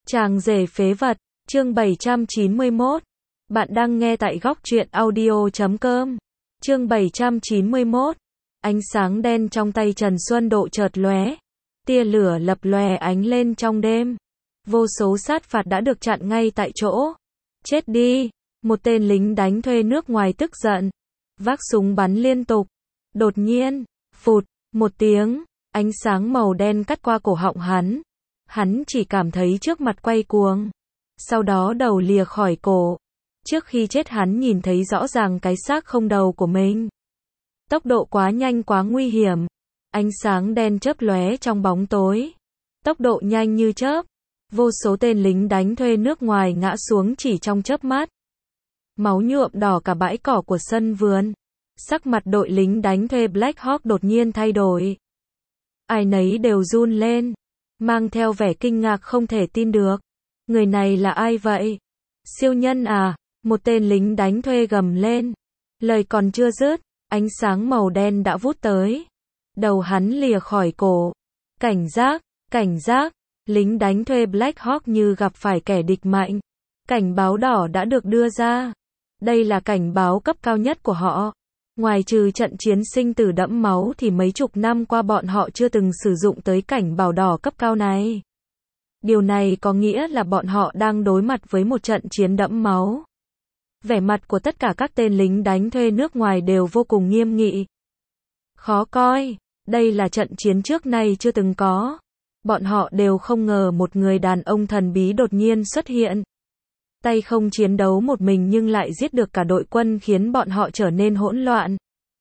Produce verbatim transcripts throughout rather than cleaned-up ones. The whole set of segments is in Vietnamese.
Chàng rể phế vật, chương bảy trăm chín mươi mốt. Bạn đang nghe tại góc truyện audio chấm com. Chương bảy trăm chín mươi mốt. Ánh sáng đen trong tay Trần Xuân Độ chợt lóe, tia lửa lập lòe ánh lên trong đêm. Vô số sát phạt đã được chặn ngay tại chỗ. Chết đi, một tên lính đánh thuê nước ngoài tức giận, vác súng bắn liên tục. Đột nhiên, phụt, một tiếng, ánh sáng màu đen cắt qua cổ họng hắn. Hắn chỉ cảm thấy trước mặt quay cuồng, sau đó đầu lìa khỏi cổ. Trước khi chết hắn nhìn thấy rõ ràng cái xác không đầu của mình. Tốc độ quá nhanh quá nguy hiểm. Ánh sáng đen chớp lóe trong bóng tối. Tốc độ nhanh như chớp. Vô số tên lính đánh thuê nước ngoài ngã xuống chỉ trong chớp mắt. Máu nhuộm đỏ cả bãi cỏ của sân vườn. Sắc mặt đội lính đánh thuê Black Hawk đột nhiên thay đổi. Ai nấy đều run lên, mang theo vẻ kinh ngạc không thể tin được. Người này là ai vậy? Siêu nhân à? Một tên lính đánh thuê gầm lên. Lời còn chưa dứt, ánh sáng màu đen đã vút tới. Đầu hắn lìa khỏi cổ. Cảnh giác, cảnh giác, lính đánh thuê Black Hawk như gặp phải kẻ địch mạnh. Cảnh báo đỏ đã được đưa ra. Đây là cảnh báo cấp cao nhất của họ. Ngoài trừ trận chiến sinh tử đẫm máu thì mấy chục năm qua bọn họ chưa từng sử dụng tới cảnh báo đỏ cấp cao này. Điều này có nghĩa là bọn họ đang đối mặt với một trận chiến đẫm máu. Vẻ mặt của tất cả các tên lính đánh thuê nước ngoài đều vô cùng nghiêm nghị. Khó coi, đây là trận chiến trước nay chưa từng có. Bọn họ đều không ngờ một người đàn ông thần bí đột nhiên xuất hiện. Tay không chiến đấu một mình nhưng lại giết được cả đội quân khiến bọn họ trở nên hỗn loạn.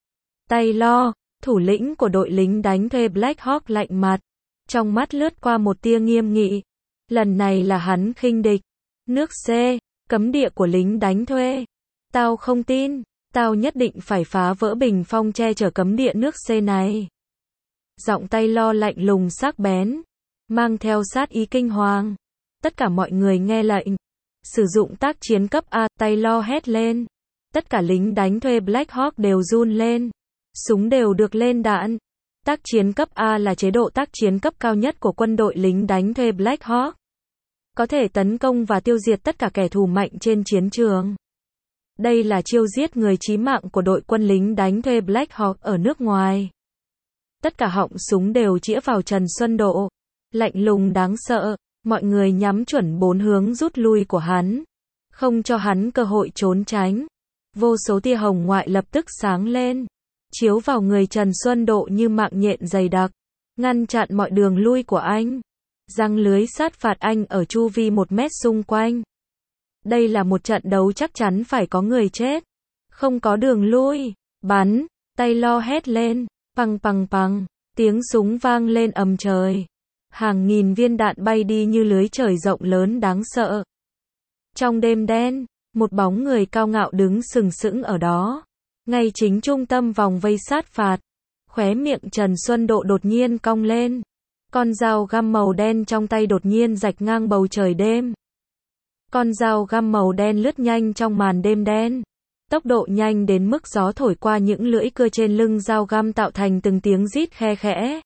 Taylor, thủ lĩnh của đội lính đánh thuê Black Hawk lạnh mặt. Trong mắt lướt qua một tia nghiêm nghị. Lần này là hắn khinh địch. Nước C, cấm địa của lính đánh thuê. Tao không tin, tao nhất định phải phá vỡ bình phong che chở cấm địa nước C này. Giọng Taylor lạnh lùng sắc bén, mang theo sát ý kinh hoàng. Tất cả mọi người nghe lệnh. Sử dụng tác chiến cấp A, Taylor hét lên. Tất cả lính đánh thuê Black Hawk đều run lên. Súng đều được lên đạn. Tác chiến cấp A là chế độ tác chiến cấp cao nhất của quân đội lính đánh thuê Black Hawk. Có thể tấn công và tiêu diệt tất cả kẻ thù mạnh trên chiến trường. Đây là chiêu giết người chí mạng của đội quân lính đánh thuê Black Hawk ở nước ngoài. Tất cả họng súng đều chĩa vào Trần Xuân Độ. Lạnh lùng đáng sợ. Mọi người nhắm chuẩn bốn hướng rút lui của hắn, không cho hắn cơ hội trốn tránh. Vô số tia hồng ngoại lập tức sáng lên, chiếu vào người Trần Xuân Độ như mạng nhện dày đặc, ngăn chặn mọi đường lui của anh. Giăng lưới sát phạt anh ở chu vi một mét xung quanh. Đây là một trận đấu chắc chắn phải có người chết. Không có đường lui. Bắn, Taylor hét lên, păng păng păng, tiếng súng vang lên ầm trời. Hàng nghìn viên đạn bay đi như lưới trời rộng lớn đáng sợ. Trong đêm đen, một bóng người cao ngạo đứng sừng sững ở đó. Ngay chính trung tâm vòng vây sát phạt. Khóe miệng Trần Xuân Độ đột nhiên cong lên. Con dao găm màu đen trong tay đột nhiên rạch ngang bầu trời đêm. Con dao găm màu đen lướt nhanh trong màn đêm đen. Tốc độ nhanh đến mức gió thổi qua những lưỡi cưa trên lưng dao găm tạo thành từng tiếng rít khe khẽ.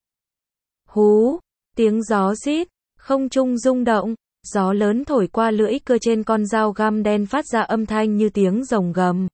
Hú! Tiếng gió rít, không trung rung động, gió lớn thổi qua lưỡi cưa trên con dao găm đen phát ra âm thanh như tiếng rồng gầm.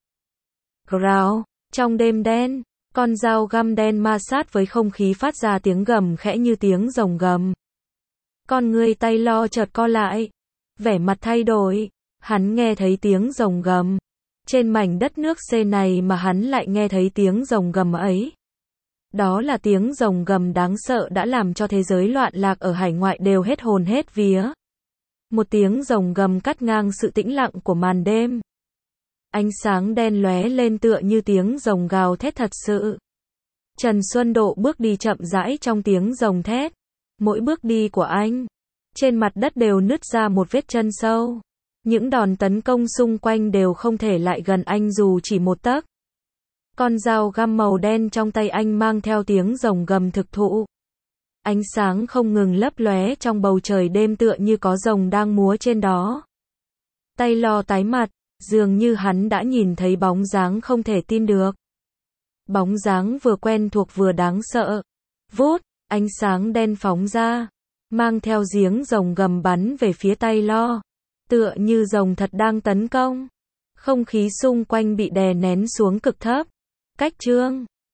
Growl, trong đêm đen, con dao găm đen ma sát với không khí phát ra tiếng gầm khẽ như tiếng rồng gầm. Con người Taylor chợt co lại, vẻ mặt thay đổi, hắn nghe thấy tiếng rồng gầm. Trên mảnh đất nước C này mà hắn lại nghe thấy tiếng rồng gầm ấy. Đó là tiếng rồng gầm đáng sợ đã làm cho thế giới loạn lạc ở hải ngoại đều hết hồn hết vía. Một tiếng rồng gầm cắt ngang sự tĩnh lặng của màn đêm. Ánh sáng đen lóe lên tựa như tiếng rồng gào thét thật sự. Trần Xuân Độ bước đi chậm rãi trong tiếng rồng thét. Mỗi bước đi của anh, trên mặt đất đều nứt ra một vết chân sâu. Những đòn tấn công xung quanh đều không thể lại gần anh dù chỉ một tấc. Con dao găm màu đen trong tay anh mang theo tiếng rồng gầm thực thụ. Ánh sáng không ngừng lấp lóe trong bầu trời đêm tựa như có rồng đang múa trên đó. Taylor tái mặt, dường như hắn đã nhìn thấy bóng dáng không thể tin được. Bóng dáng vừa quen thuộc vừa đáng sợ. Vút, ánh sáng đen phóng ra. mang theo giếng rồng gầm bắn về phía Taylor. Tựa như rồng thật đang tấn công. Không khí xung quanh bị đè nén xuống cực thấp. Cách Trương